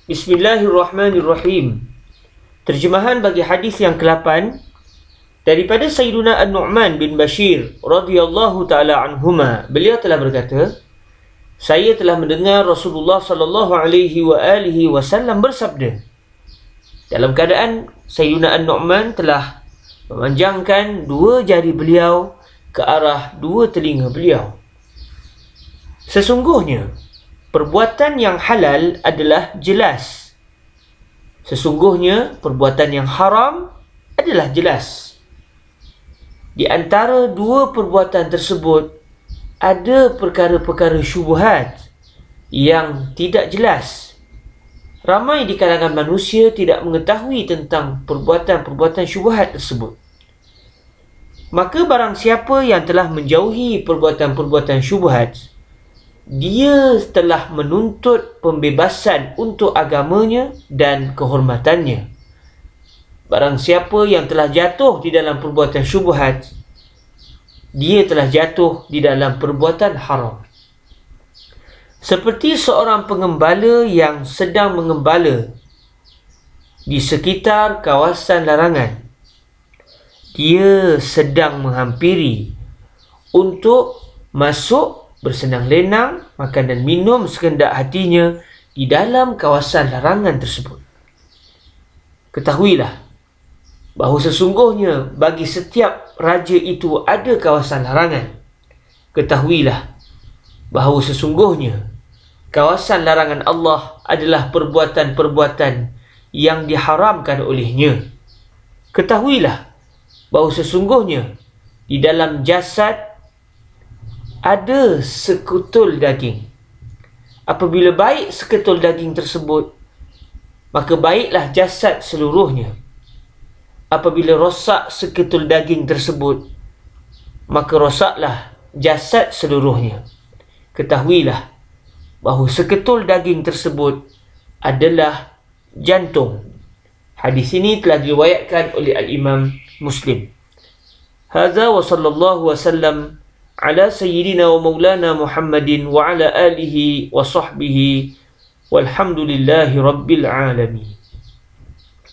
Bismillahirrahmanirrahim. Terjemahan bagi hadis yang ke-8 daripada Sayyiduna An-Nu'man bin Bashir radhiyallahu taala anhuma. Beliau telah berkata, saya telah mendengar Rasulullah sallallahu alaihi wasallam bersabda. Dalam keadaan Sayyiduna An-Nu'man telah memanjangkan dua jari beliau ke arah dua telinga beliau. Sesungguhnya perbuatan yang halal adalah jelas. Sesungguhnya perbuatan yang haram adalah jelas. Di antara dua perbuatan tersebut ada perkara-perkara syubhat yang tidak jelas. Ramai di kalangan manusia tidak mengetahui tentang perbuatan-perbuatan syubhat tersebut. Maka barang siapa yang telah menjauhi perbuatan-perbuatan syubhat, dia telah menuntut pembebasan untuk agamanya dan kehormatannya. Barang siapa yang telah jatuh di dalam perbuatan syubhat, dia telah jatuh di dalam perbuatan haram. Seperti seorang pengembala yang sedang mengembala di sekitar kawasan larangan. Dia sedang menghampiri untuk masuk bersenang lenang, makan dan minum sekendak hatinya di dalam kawasan larangan tersebut. Ketahuilah bahawa sesungguhnya bagi setiap raja itu ada kawasan larangan. Ketahuilah bahawa sesungguhnya kawasan larangan Allah adalah perbuatan-perbuatan yang diharamkan olehnya. Ketahuilah bahawa sesungguhnya di dalam jasad ada seketul daging. Apabila baik seketul daging tersebut, maka baiklah jasad seluruhnya. Apabila rosak seketul daging tersebut, maka rosaklah jasad seluruhnya. Ketahuilah bahawa seketul daging tersebut adalah jantung. Hadis ini telah diriwayatkan oleh Al-Imam Muslim. Hadza wa sallallahu wasallam ala sayyidina wa maulana Muhammadin wa ala alihi wa sahbihi walhamdulillahi rabbil alamin.